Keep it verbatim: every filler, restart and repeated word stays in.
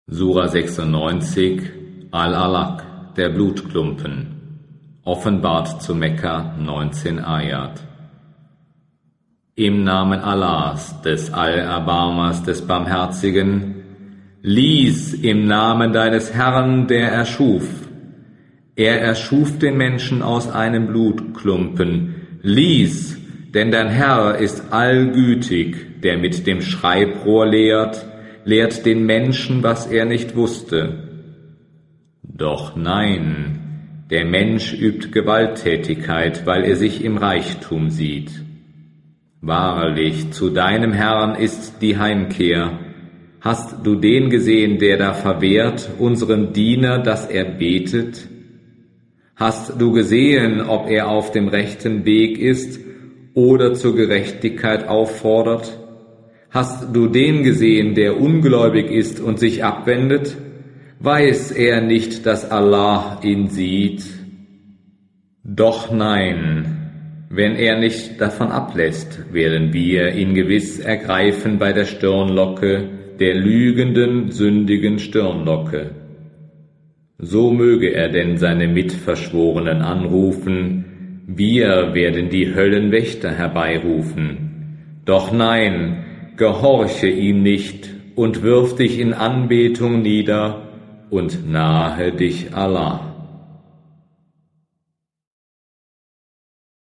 Sura sechsundneunzig, Al-Alaq, der Blutklumpen, offenbart zu Mekka, neunzehn Ayat. Im Namen Allahs, des Allerbarmers, des Barmherzigen, lies im Namen deines Herrn, der erschuf. Er erschuf den Menschen aus einem Blutklumpen. Lies, denn dein Herr ist allgütig, der mit dem Schreibrohr lehrt, lehrt den Menschen, was er nicht wusste. Doch nein, der Mensch übt Gewalttätigkeit, weil er sich im Reichtum sieht. Wahrlich, zu deinem Herrn ist die Heimkehr. Hast du den gesehen, der da verwehrt, unserem Diener, dass er betet? Hast du gesehen, ob er auf dem rechten Weg ist oder zur Gerechtigkeit auffordert? Hast du den gesehen, der ungläubig ist und sich abwendet? Weiß er nicht, dass Allah ihn sieht? Doch nein, wenn er nicht davon ablässt, werden wir ihn gewiss ergreifen bei der Stirnlocke, der lügenden, sündigen Stirnlocke. So möge er denn seine Mitverschworenen anrufen, wir werden die Höllenwächter herbeirufen. Doch nein, gehorche ihm nicht und wirf dich in Anbetung nieder und nahe dich Allah.